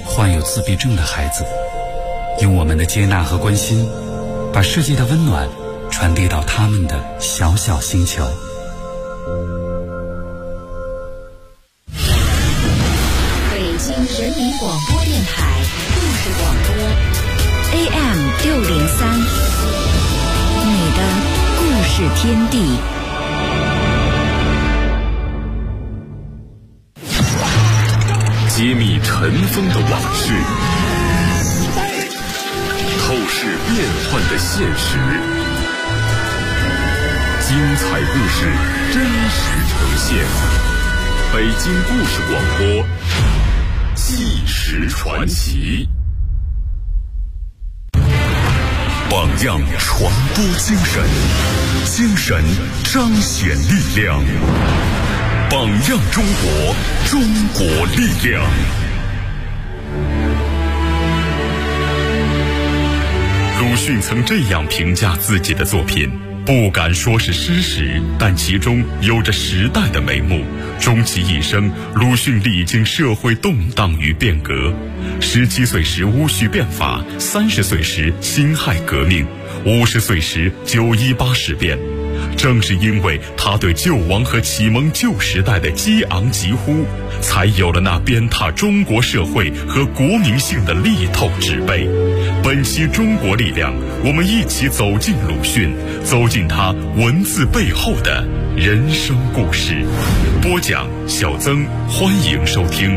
患有自闭症的孩子，用我们的接纳和关心，把世界的温暖传递到他们的小小星球。 北京人民广播电台故事广播 AM603，你的故事天地。 揭秘尘封的往事，透视变幻的现实，精彩故事真实呈现。北京故事广播，纪实传奇。榜样传播精神，精神彰显力量。榜样中国，中国力量。鲁迅曾这样评价自己的作品，不敢说是诗实，但其中有着时代的眉目。终其一生，鲁迅历经社会动荡与变革。17岁时戊戌变法，30岁时辛亥革命，50岁时918事变。正是因为他对救亡和启蒙旧时代的激昂疾呼，才有了那鞭挞中国社会和国民性的力透纸背。本期中国力量，我们一起走进鲁迅，走进他文字背后的人生故事。播讲小曾，欢迎收听。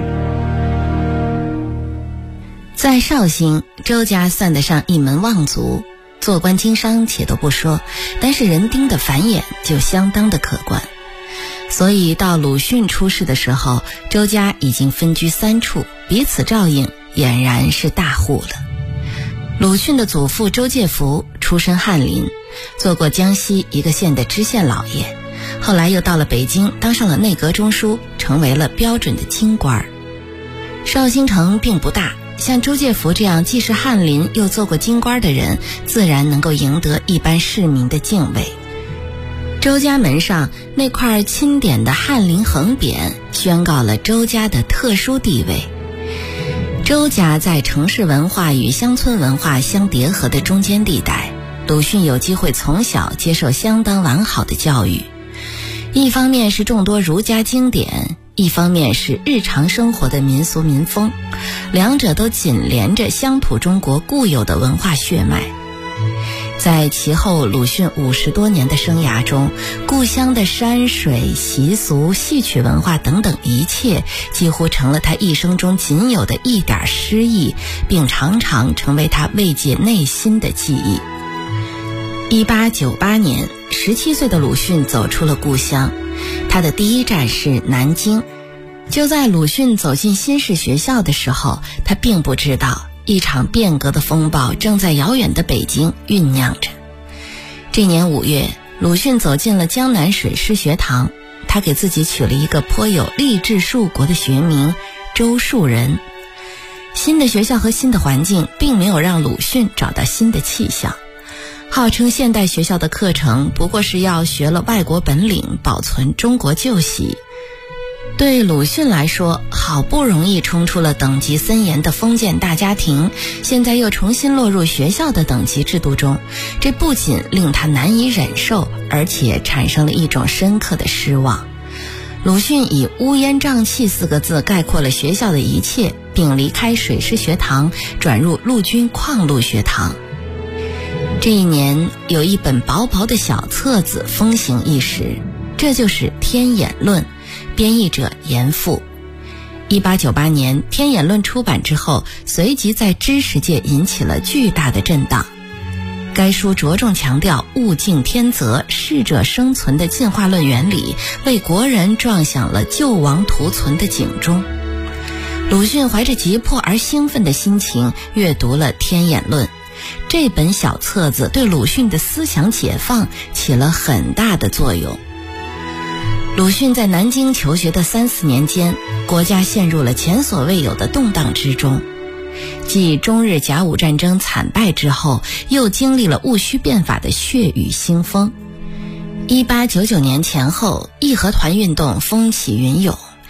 在绍兴，周家算得上一门望族，做官经商且都不说，但是人丁的繁衍就相当的可观。所以到鲁迅出世的时候，周家已经分居3处，彼此照应，俨然是大户了。鲁迅的祖父周介甫出身翰林，做过江西一个县的知县老爷，后来又到了北京，当上了内阁中书，成为了标准的京官。绍兴城并不大，像周介甫这样既是翰林又做过京官的人，自然能够赢得一般市民的敬畏。周家门上那块钦点的翰林横匾，宣告了周家的特殊地位。周家在城市文化与乡村文化相叠合的中间地带，鲁迅有机会从小接受相当完好的教育。一方面是众多儒家经典，一方面是日常生活的民俗民风，两者都紧连着乡土中国固有的文化血脉。在其后鲁迅50多年的生涯中，故乡的山水、习俗、戏曲文化等等一切，几乎成了他一生中仅有的一点诗意，并常常成为他慰藉内心的记忆。1898年，17岁的鲁迅走出了故乡，他的第一站是南京。就在鲁迅走进新式学校的时候，他并不知道一场变革的风暴正在遥远的北京酝酿着。这年5月，鲁迅走进了江南水师学堂，他给自己取了一个颇有励志树国的学名周树人。新的学校和新的环境并没有让鲁迅找到新的气象。号称现代学校的课程不过是要学了外国本领，保存中国旧习。对鲁迅来说，好不容易冲出了等级森严的封建大家庭，现在又重新落入学校的等级制度中，这不仅令他难以忍受，而且产生了一种深刻的失望。鲁迅以乌烟瘴气4个字概括了学校的一切，并离开水师学堂，转入陆军矿路学堂。这一年，有一本薄薄的小册子风行一时，这就是《天演论》，编译者严复。1898年《天演论》出版之后，随即在知识界引起了巨大的震荡。该书着重强调物竞天择、适者生存的进化论原理，为国人撞响了救亡图存的警钟。鲁迅怀着急迫而兴奋的心情阅读了《天演论》。这本小册子对鲁迅的思想解放起了很大的作用。鲁迅在南京求学的3、4年间，国家陷入了前所未有的动荡之中。继中日甲午战争惨败之后，又经历了戊戌变法的血雨腥风。1899年前后，义和团运动风起云涌，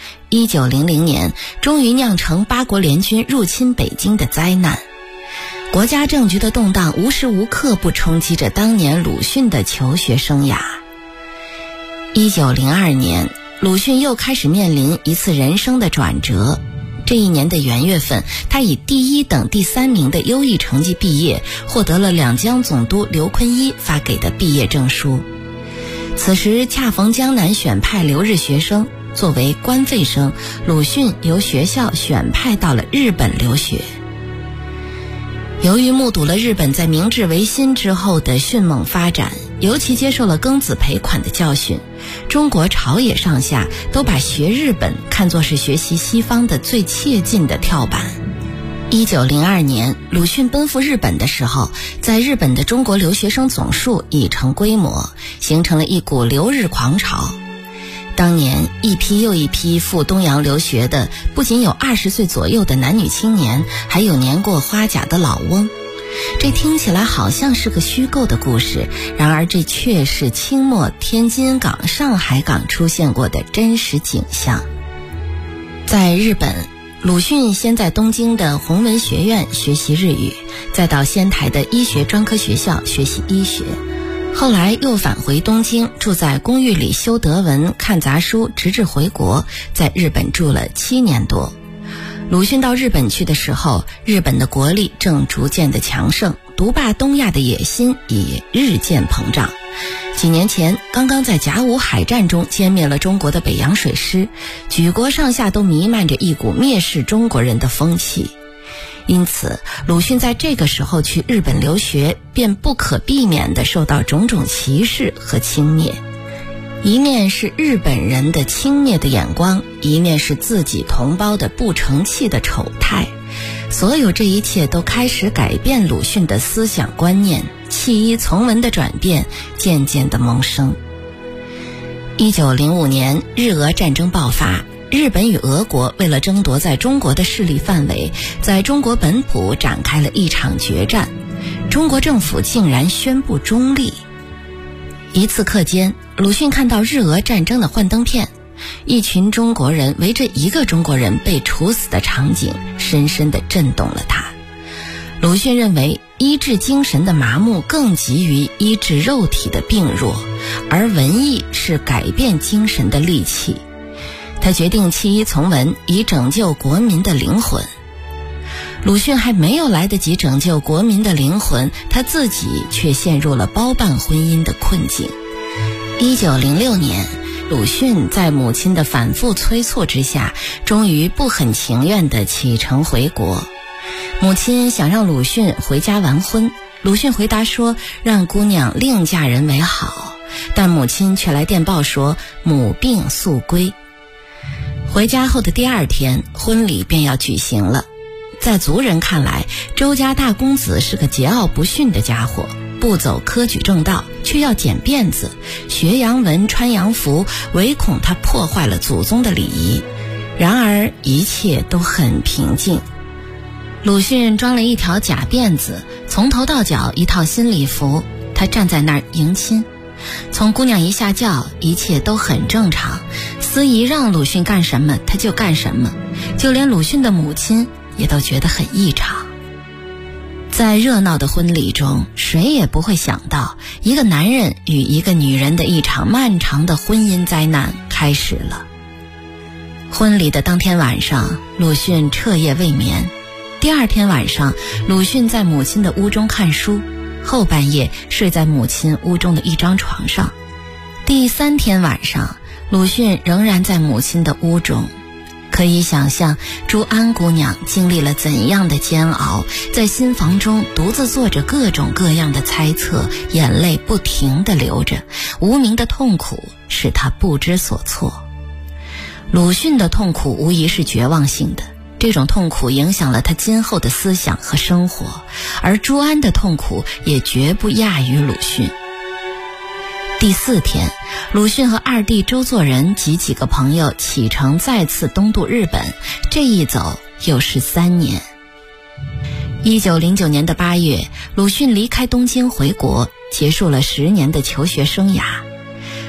1900年终于酿成八国联军入侵北京的灾难。国家政局的动荡无时无刻不冲击着当年鲁迅的求学生涯。1902年，鲁迅又开始面临一次人生的转折。这一年的元月份，他以第1等第3名的优异成绩毕业，获得了两江总督刘坤一发给的毕业证书。此时恰逢江南选派留日学生，作为官费生，鲁迅由学校选派到了日本留学。由于目睹了日本在明治维新之后的迅猛发展，尤其接受了庚子赔款的教训，中国朝野上下都把学日本看作是学习西方的最切近的跳板。1902年，鲁迅奔赴日本的时候，在日本的中国留学生总数已成规模，形成了一股留日狂潮。当年一批又一批赴东洋留学的，不仅有20岁左右的男女青年，还有年过花甲的老翁。这听起来好像是个虚构的故事，然而这却是清末天津港、上海港出现过的真实景象。在日本，鲁迅先在东京的弘文学院学习日语，再到仙台的医学专科学校学习医学，后来又返回东京，住在公寓里修德文、看杂书，直至回国，在日本住了7年多。鲁迅到日本去的时候，日本的国力正逐渐的强盛，独霸东亚的野心也日渐膨胀。几年前，刚刚在甲午海战中歼灭了中国的北洋水师，举国上下都弥漫着一股蔑视中国人的风气。因此，鲁迅在这个时候去日本留学，便不可避免地受到种种歧视和轻蔑。一面是日本人的轻蔑的眼光，一面是自己同胞的不成器的丑态。所有这一切都开始改变鲁迅的思想观念，弃医从文的转变渐渐地萌生。1905年，日俄战争爆发，日本与俄国为了争夺在中国的势力范围，在中国本土展开了一场决战。中国政府竟然宣布中立。一次课间，鲁迅看到日俄战争的幻灯片，一群中国人围着一个中国人被处死的场景，深深地震动了他。鲁迅认为，医治精神的麻木更急于医治肉体的病弱，而文艺是改变精神的利器。他决定弃医从文，以拯救国民的灵魂。鲁迅还没有来得及拯救国民的灵魂，他自己却陷入了包办婚姻的困境。1906年，鲁迅在母亲的反复催促之下，终于不很情愿地启程回国。母亲想让鲁迅回家完婚，鲁迅回答说让姑娘另嫁人为好，但母亲却来电报说母病速归。回家后的第2天，婚礼便要举行了。在族人看来，周家大公子是个桀骜不驯的家伙，不走科举正道，却要剪辫子、学洋文、穿洋服，唯恐他破坏了祖宗的礼仪。然而一切都很平静。鲁迅装了一条假辫子，从头到脚一套新礼服，他站在那儿迎亲。从姑娘一下轿，一切都很正常，司仪让鲁迅干什么他就干什么，就连鲁迅的母亲也都觉得很异常。在热闹的婚礼中，谁也不会想到，一个男人与一个女人的一场漫长的婚姻灾难开始了。婚礼的当天晚上，鲁迅彻夜未眠。第2天晚上，鲁迅在母亲的屋中看书，后半夜睡在母亲屋中的一张床上。第3天晚上，鲁迅仍然在母亲的屋中。可以想象朱安姑娘经历了怎样的煎熬，在新房中独自做着各种各样的猜测，眼泪不停地流着，无名的痛苦使她不知所措。鲁迅的痛苦无疑是绝望性的，这种痛苦影响了他今后的思想和生活，而朱安的痛苦也绝不亚于鲁迅。第4天，鲁迅和2弟周作人及几个朋友启程再次东渡日本，这一走又是3年。1909年的8月，鲁迅离开东京回国，结束了10年的求学生涯。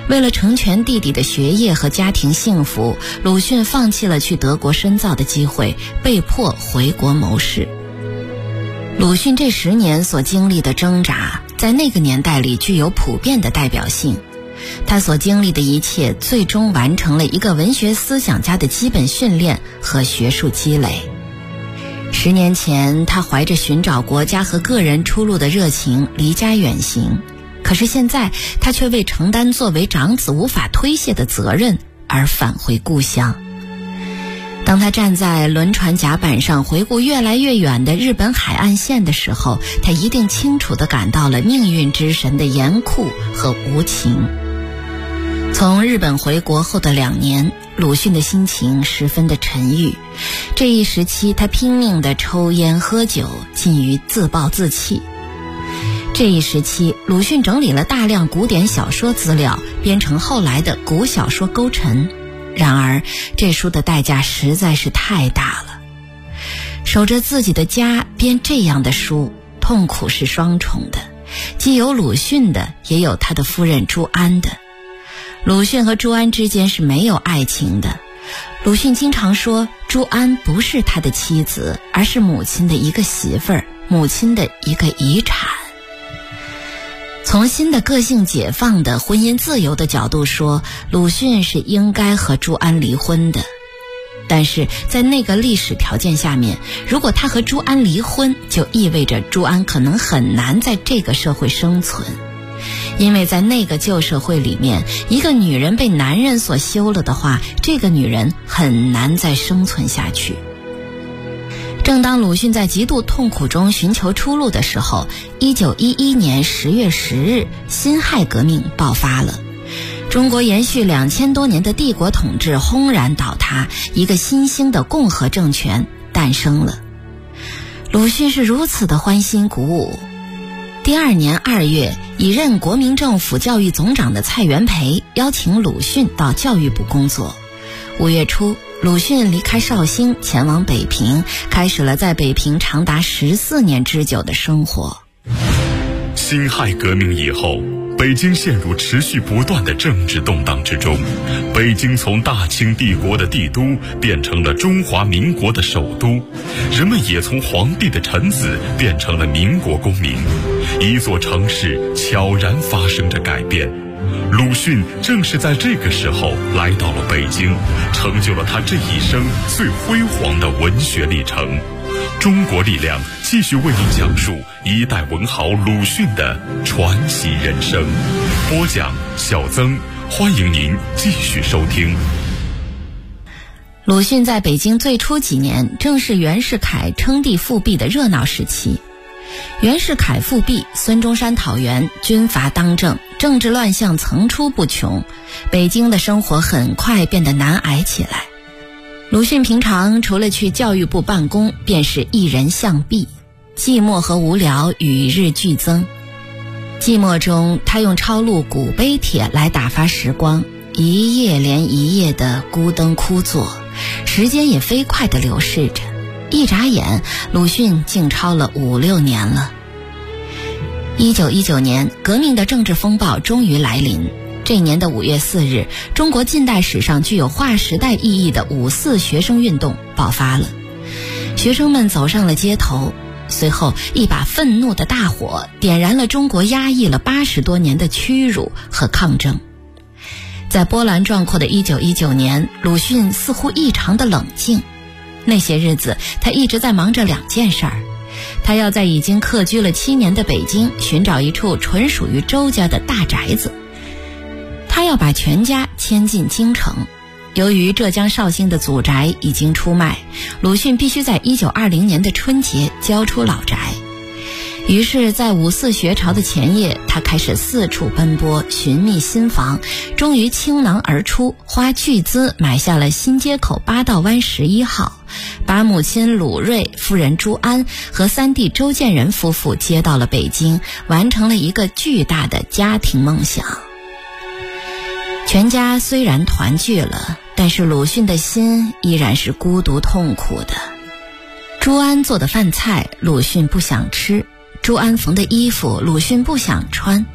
为了成全弟弟的学业和家庭幸福，鲁迅放弃了去德国深造的机会，被迫回国谋事。鲁迅这10年所经历的挣扎，在那个年代里具有普遍的代表性。他所经历的一切，最终完成了一个文学思想家的基本训练和学术积累。10年前，他怀着寻找国家和个人出路的热情离家远行，可是现在他却为承担作为长子无法推卸的责任而返回故乡。当他站在轮船甲板上回顾越来越远的日本海岸线的时候，他一定清楚地感到了命运之神的严酷和无情。从日本回国后的2年，鲁迅的心情十分的沉郁。这一时期，他拼命地抽烟喝酒，近于自暴自弃。这一时期，鲁迅整理了大量古典小说资料，编成后来的古小说勾陈。然而，这书的代价实在是太大了。守着自己的家编这样的书，痛苦是双重的，既有鲁迅的，也有他的夫人朱安的。鲁迅和朱安之间是没有爱情的。鲁迅经常说，朱安不是他的妻子，而是母亲的一个媳妇儿，母亲的一个遗产。从新的个性解放的婚姻自由的角度说，鲁迅是应该和朱安离婚的。但是在那个历史条件下面，如果他和朱安离婚，就意味着朱安可能很难在这个社会生存。因为在那个旧社会里面，一个女人被男人所休了的话，这个女人很难再生存下去。正当鲁迅在极度痛苦中寻求出路的时候，1911年10月10日，辛亥革命爆发了。中国延续2000多年的帝国统治轰然倒塌，一个新兴的共和政权诞生了。鲁迅是如此的欢欣鼓舞。第2年2月，已任国民政府教育总长的蔡元培邀请鲁迅到教育部工作。5月初，鲁迅离开绍兴前往北平，开始了在北平长达14年之久的生活。 辛亥革命以后，北京陷入持续不断的政治动荡之中。北京从大清帝国的帝都变成了中华民国的首都，人们也从皇帝的臣子变成了民国公民。一座城市悄然发生着改变。鲁迅正是在这个时候来到了北京，成就了他这一生最辉煌的文学历程。中国力量继续为您讲述一代文豪鲁迅的传奇人生。播讲小曾，欢迎您继续收听。 鲁迅在北京最初几年，正是袁世凯称帝复辟的热闹时期。袁世凯复辟，孙中山讨袁，军阀当政，政治乱象层出不穷，北京的生活很快变得难挨起来。鲁迅平常除了去教育部办公，便是一人向壁，寂寞和无聊与日俱增。寂寞中，他用抄录古碑帖来打发时光，一夜连一夜的孤灯枯坐，时间也飞快地流逝着。一眨眼，鲁迅竟抄了5-6年了。1919年，革命的政治风暴终于来临。这年的5月4日，中国近代史上具有划时代意义的5四学生运动爆发了。学生们走上了街头，随后一把愤怒的大火点燃了中国压抑了80多年的屈辱和抗争。在波澜壮阔的1919年，鲁迅似乎异常的冷静。那些日子，他一直在忙着2件事儿。他要在已经客居了7年的北京寻找一处纯属于周家的大宅子，他要把全家迁进京城。由于浙江绍兴的祖宅已经出卖，鲁迅必须在1920年的春节交出老宅。于是在5四学潮的前夜，他开始四处奔波，寻觅新房，终于倾囊而出，花巨资买下了新街口8道湾11号，把母亲鲁瑞、夫人朱安和3弟周建人夫妇接到了北京，完成了一个巨大的家庭梦想。全家虽然团聚了，但是鲁迅的心依然是孤独痛苦的。朱安做的饭菜，鲁迅不想吃；朱安缝的衣服，鲁迅不想穿；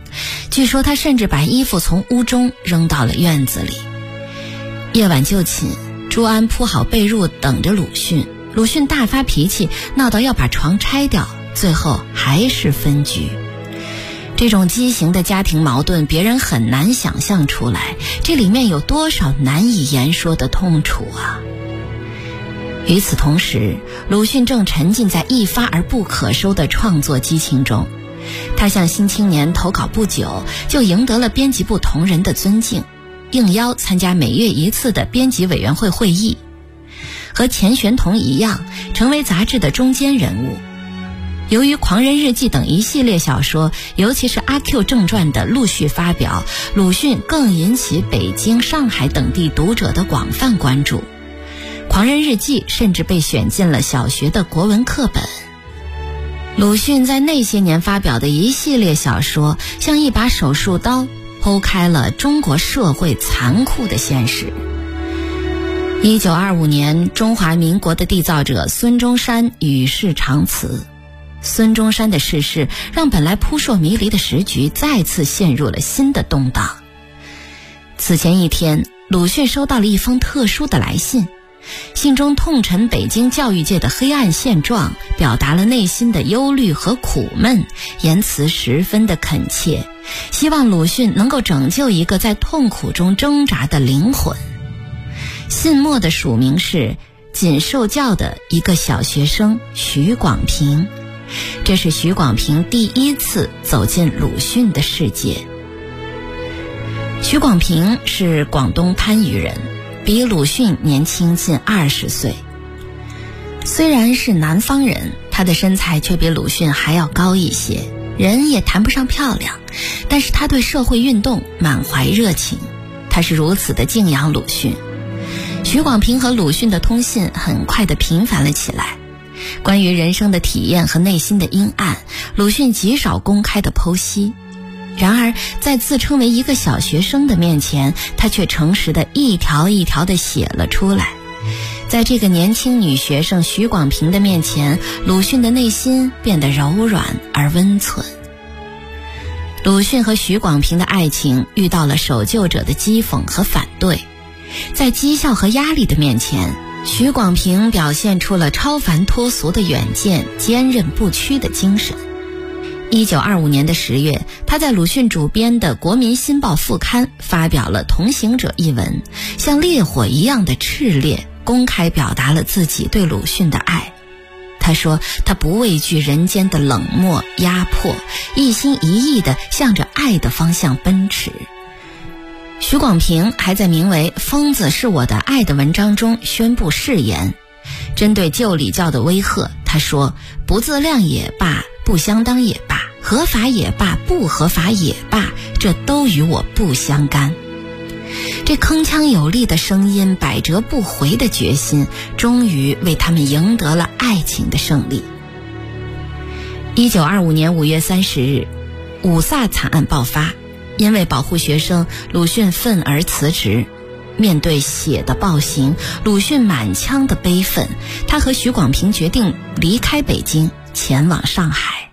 据说他甚至把衣服从屋中扔到了院子里。夜晚就寝，朱安铺好被褥等着鲁迅。鲁迅大发脾气，闹到要把床拆掉，最后还是分居。这种畸形的家庭矛盾，别人很难想象出来，这里面有多少难以言说的痛楚啊！与此同时，鲁迅正沉浸在一发而不可收的创作激情中。他向《新青年》投稿不久，就赢得了编辑部同仁的尊敬，应邀参加每月一次的编辑委员会会议，和钱玄同一样，成为杂志的中坚人物。由于《狂人日记》等一系列小说，尤其是《阿 Q 正传》的陆续发表，鲁迅更引起北京、上海等地读者的广泛关注。《狂人日记》甚至被选进了小学的国文课本。鲁迅在那些年发表的一系列小说，像一把手术刀，剖开了中国社会残酷的现实。1925年，中华民国的缔造者孙中山与世长辞。孙中山的逝世让本来扑朔迷离的时局再次陷入了新的动荡。此前一天，鲁迅收到了一封特殊的来信，信中痛陈北京教育界的黑暗现状，表达了内心的忧虑和苦闷，言辞十分的恳切，希望鲁迅能够拯救一个在痛苦中挣扎的灵魂。信末的署名是仅受教的一个小学生许广平，这是许广平第一次走进鲁迅的世界。许广平是广东番禺人，比鲁迅年轻近20岁。虽然是南方人，他的身材却比鲁迅还要高一些，人也谈不上漂亮，但是他对社会运动满怀热情，他是如此的敬仰鲁迅。许广平和鲁迅的通信很快地频繁了起来，关于人生的体验和内心的阴暗，鲁迅极少公开的剖析。然而在自称为一个小学生的面前，他却诚实的一条一条的写了出来。在这个年轻女学生许广平的面前，鲁迅的内心变得柔软而温存。鲁迅和许广平的爱情遇到了守旧者的讥讽和反对，在讥笑和压力的面前，许广平表现出了超凡脱俗的远见，坚韧不屈的精神。1925年的10月，他在鲁迅主编的《国民新报》副刊发表了《同行者》一文，像烈火一样的炽烈，公开表达了自己对鲁迅的爱。他说他不畏惧人间的冷漠压迫，一心一意地向着爱的方向奔驰。许广平还在名为《疯子是我的爱》的文章中宣布誓言，针对旧礼教的威吓，他说不自量也罢，不相当也罢，合法也罢，不合法也罢，这都与我不相干。这铿锵有力的声音，百折不回的决心，终于为他们赢得了爱情的胜利。1925年5月30日，五卅惨案爆发，因为保护学生，鲁迅愤而辞职。面对血的暴行，鲁迅满腔的悲愤，他和许广平决定离开北京，前往上海。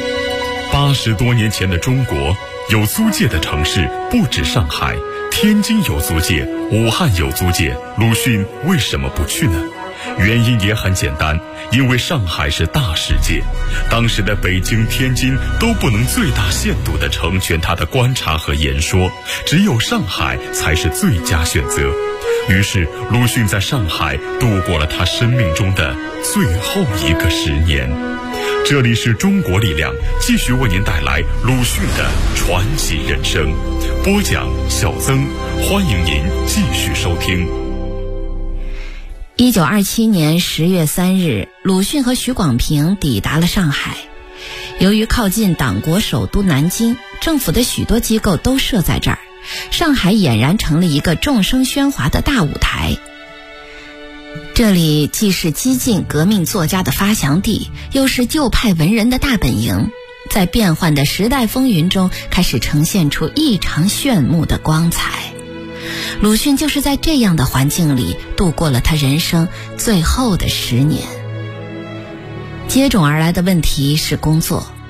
80多年前的中国，有租界的城市不止上海，天津有租界，武汉有租界，鲁迅为什么不去呢？原因也很简单，因为上海是大世界，当时的北京、天津都不能最大限度地成全他的观察和言说，只有上海才是最佳选择。于是鲁迅在上海度过了他生命中的最后一个10年。这里是中国力量，继续为您带来鲁迅的传奇人生。播讲小曾，欢迎您继续收听。 1927年10月3日，鲁迅和许广平抵达了上海。由于靠近党国首都南京，政府的许多机构都设在这儿，上海俨然成了一个众声喧哗的大舞台。这里既是激进革命作家的发祥地，又是旧派文人的大本营，在变幻的时代风云中开始呈现出异常炫目的光彩。鲁迅就是在这样的环境里度过了他人生最后的10年。接踵而来的问题是工作。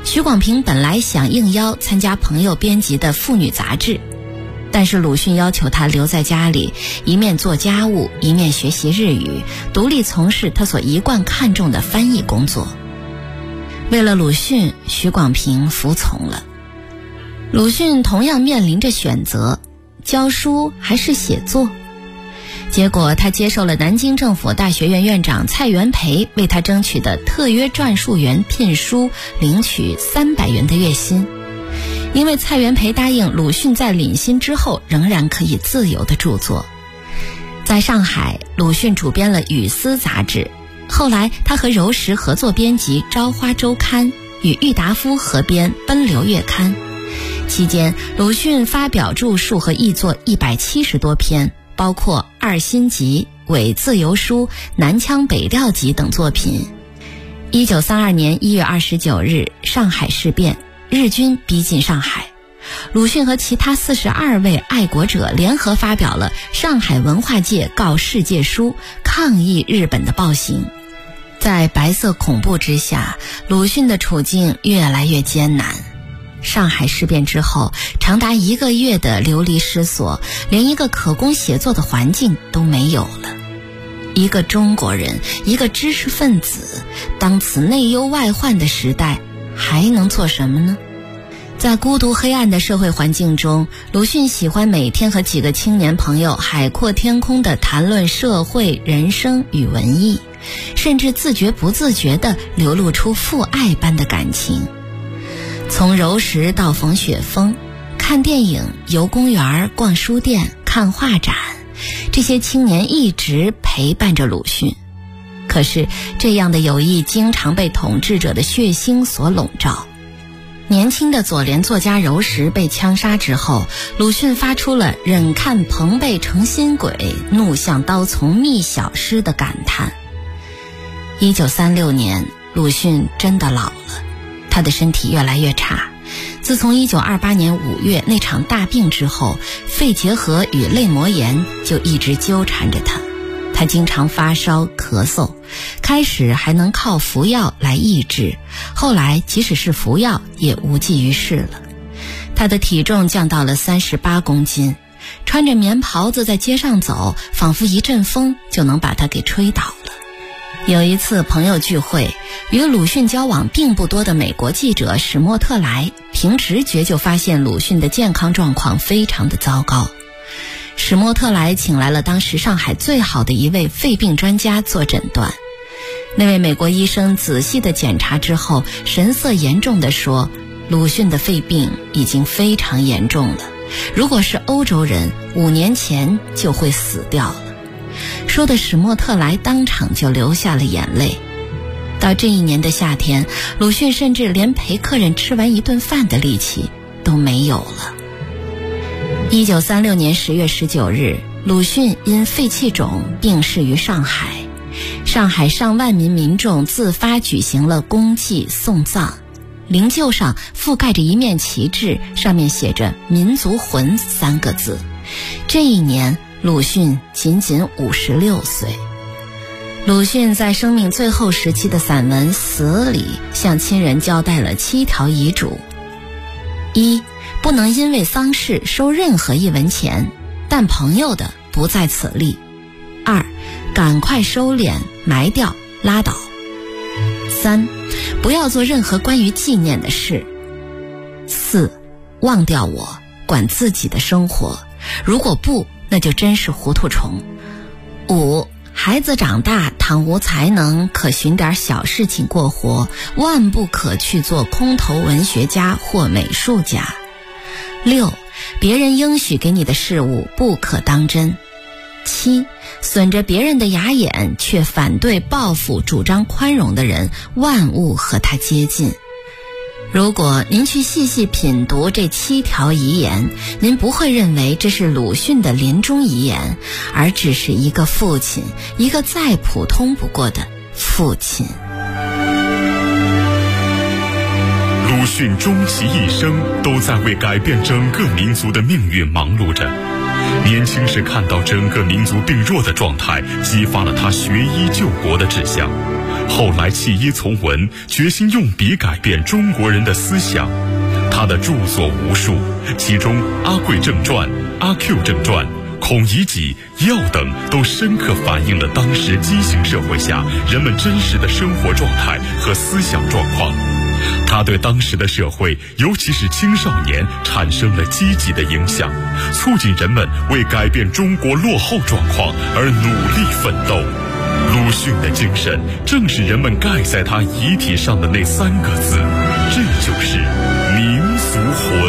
许广平本来想应邀参加朋友编辑的妇女杂志，但是鲁迅要求他留在家里，一面做家务，一面学习日语，独立从事他所一贯看重的翻译工作。为了鲁迅，许广平服从了。鲁迅同样面临着选择，教书还是写作。结果他接受了南京政府大学院院长蔡元培为他争取的特约撰述员聘书，领取300元的月薪。因为蔡元培答应鲁迅在领薪之后仍然可以自由的著作。在上海，鲁迅主编了《语丝》杂志，后来他和柔石合作编辑《朝花周刊》，与郁达夫合编《奔流月刊》。期间，鲁迅发表著述和译作170多篇，包括《二新集》《伪自由书》《南腔北调集》等作品。1932年1月29日，上海事变，日军逼近上海，鲁迅和其他42位爱国者联合发表了《上海文化界告世界书》，抗议日本的暴行。在白色恐怖之下，鲁迅的处境越来越艰难。上海事变之后，长达1个月的流离失所，连一个可供写作的环境都没有了。一个中国人，一个知识分子，当此内忧外患的时代，还能做什么呢？在孤独黑暗的社会环境中，鲁迅喜欢每天和几个青年朋友海阔天空地谈论社会、人生与文艺，甚至自觉不自觉地流露出父爱般的感情。从柔石到冯雪峰，看电影、游公园、逛书店、看画展，这些青年一直陪伴着鲁迅。可是这样的友谊经常被统治者的血腥所笼罩。年轻的左联作家柔石被枪杀之后，鲁迅发出了忍看朋辈成新鬼，怒向刀丛觅小诗的感叹。1936年，鲁迅真的老了，他的身体越来越差。自从1928年5月那场大病之后，肺结核与类膜炎就一直纠缠着他。他经常发烧咳嗽，开始还能靠服药来抑制，后来即使是服药也无济于事了。他的体重降到了38公斤，穿着棉袍子在街上走，仿佛一阵风就能把他给吹倒了。有一次朋友聚会，与鲁迅交往并不多的美国记者史莫特莱凭直觉就发现鲁迅的健康状况非常的糟糕。史莫特莱请来了当时上海最好的一位肺病专家做诊断。那位美国医生仔细的检查之后，神色严重地说，鲁迅的肺病已经非常严重了，如果是欧洲人5年前就会死掉了。说的史莫特莱当场就流下了眼泪。到这一年的夏天，鲁迅甚至连陪客人吃完一顿饭的力气都没有了。1936年10月19日，鲁迅因肺气肿病逝于上海。上海上万名民众自发举行了公祭送葬，灵柩上覆盖着一面旗帜，上面写着民族魂3个字。这一年鲁迅仅仅56岁。鲁迅在生命最后时期的散文《死》里，向亲人交代了7条遗嘱。1. 不能因为丧事收任何1文钱，但朋友的不在此例。2. 赶快收敛埋掉拉倒。3. 不要做任何关于纪念的事。4. 忘掉我，管自己的生活，如果不，那就真是糊涂虫。5. 孩子长大，倘无才能，可寻点小事情过活，万不可去做空头文学家或美术家。6. 别人应许给你的事物不可当真。7. 损着别人的牙眼却反对报复主张宽容的人，万勿和他接近。如果您去细细品读这7条遗言，您不会认为这是鲁迅的临终遗言，而只是一个父亲，一个再普通不过的父亲。 鲁迅终其一生都在为改变整个民族的命运忙碌着。年轻时看到整个民族病弱的状态，激发了他学医救国的志向。 后来弃医从文，决心用笔改变中国人的思想。他的著作无数，其中《阿贵正传》《阿 Q 正传》《孔乙己》《药》等都深刻反映了当时畸形社会下人们真实的生活状态和思想状况。他对当时的社会，尤其是青少年，产生了积极的影响，促进人们为改变中国落后状况而努力奋斗。鲁迅的精神正是人们盖在他遗体上的那3个字，这就是民族魂。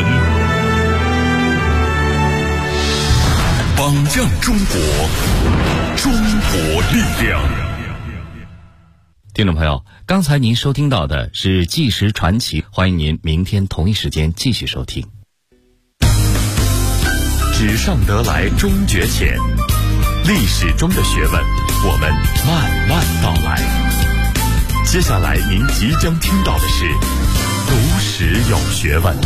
榜样中国，中国力量。 听众朋友，刚才您收听到的是纪实传奇，欢迎您明天同一时间继续收听。 纸上得来终觉浅，历史中的学问，我们慢慢道来。接下来您即将听到的是读史有学问。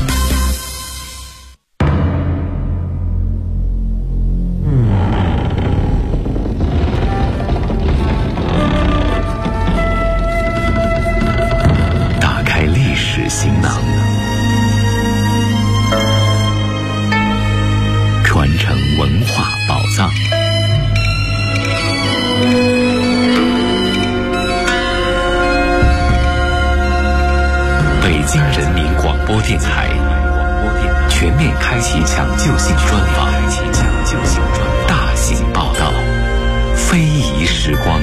打开历史行囊，传承文化宝藏。北京人民广播电台全面开启抢救性专访，大型报道，非遗时光。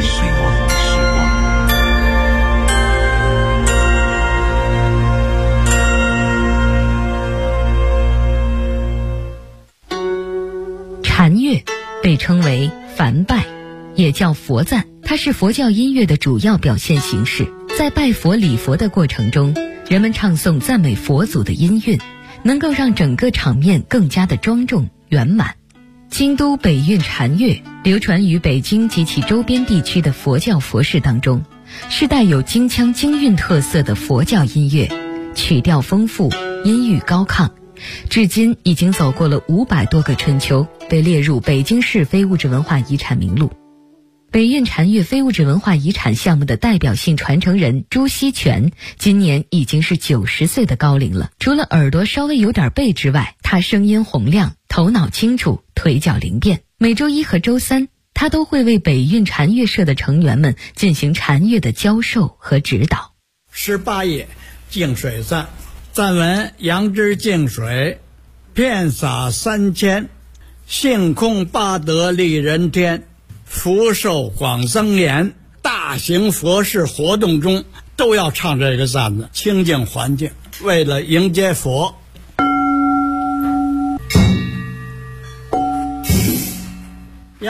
禅乐被称为梵拜，也叫佛赞，它是佛教音乐的主要表现形式。在拜佛礼佛的过程中，人们唱诵赞美佛祖的音韵，能够让整个场面更加的庄重圆满。京都北韵禅乐流传于北京及其周边地区的佛教佛事当中，是带有京腔京韵特色的佛教音乐，曲调丰富，音域高亢，至今已经走过了500多个春秋，被列入北京市非物质文化遗产名录。北韵禅乐非物质文化遗产项目的代表性传承人朱锡全今年已经是90岁的高龄了。除了耳朵稍微有点背之外，他声音洪亮，头脑清楚，腿脚灵便。每周1和周3，他都会为北韵禅乐社的成员们进行禅乐的教授和指导。 18页净水赞，赞文：杨之净水，遍洒3000，性空八德利人天，福寿广增延。大型佛事活动中都要唱这个赞子，清净环境，为了迎接佛。呀，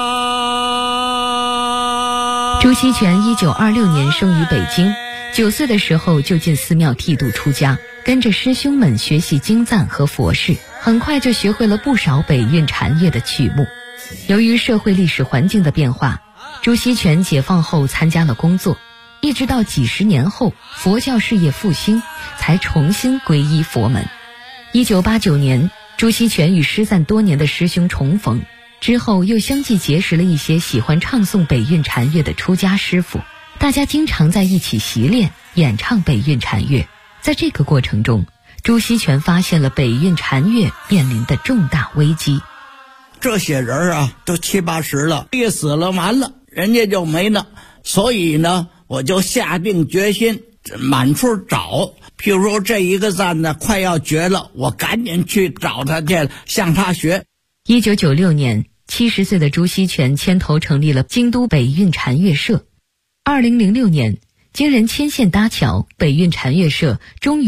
朱锡全1926年生于北京，9岁的时候就进寺庙剃度出家，跟着师兄们学习经赞和佛事，很快就学会了不少北韵禅乐的曲目。由于社会历史环境的变化，朱锡全解放后参加了工作，一直到几十年后佛教事业复兴，才重新皈依佛门。1989年，朱锡全与失散多年的师兄重逢，之后又相继结识了一些喜欢唱诵北韵禅乐的出家师傅，大家经常在一起习练演唱北韵禅乐。在这个过程中，朱锡全发现了北韵禅乐面临的重大危机。 这些人啊，都70、80了，一死了完了，人家就没了。所以呢，我就下定决心满处找。譬如说这一个赞呢快要绝了，我赶紧去找他去，向他学。 1996年，70岁的朱锡全牵头成立了京都北韵禅乐社。2006年，经人牵线搭桥，北韵禅乐社终于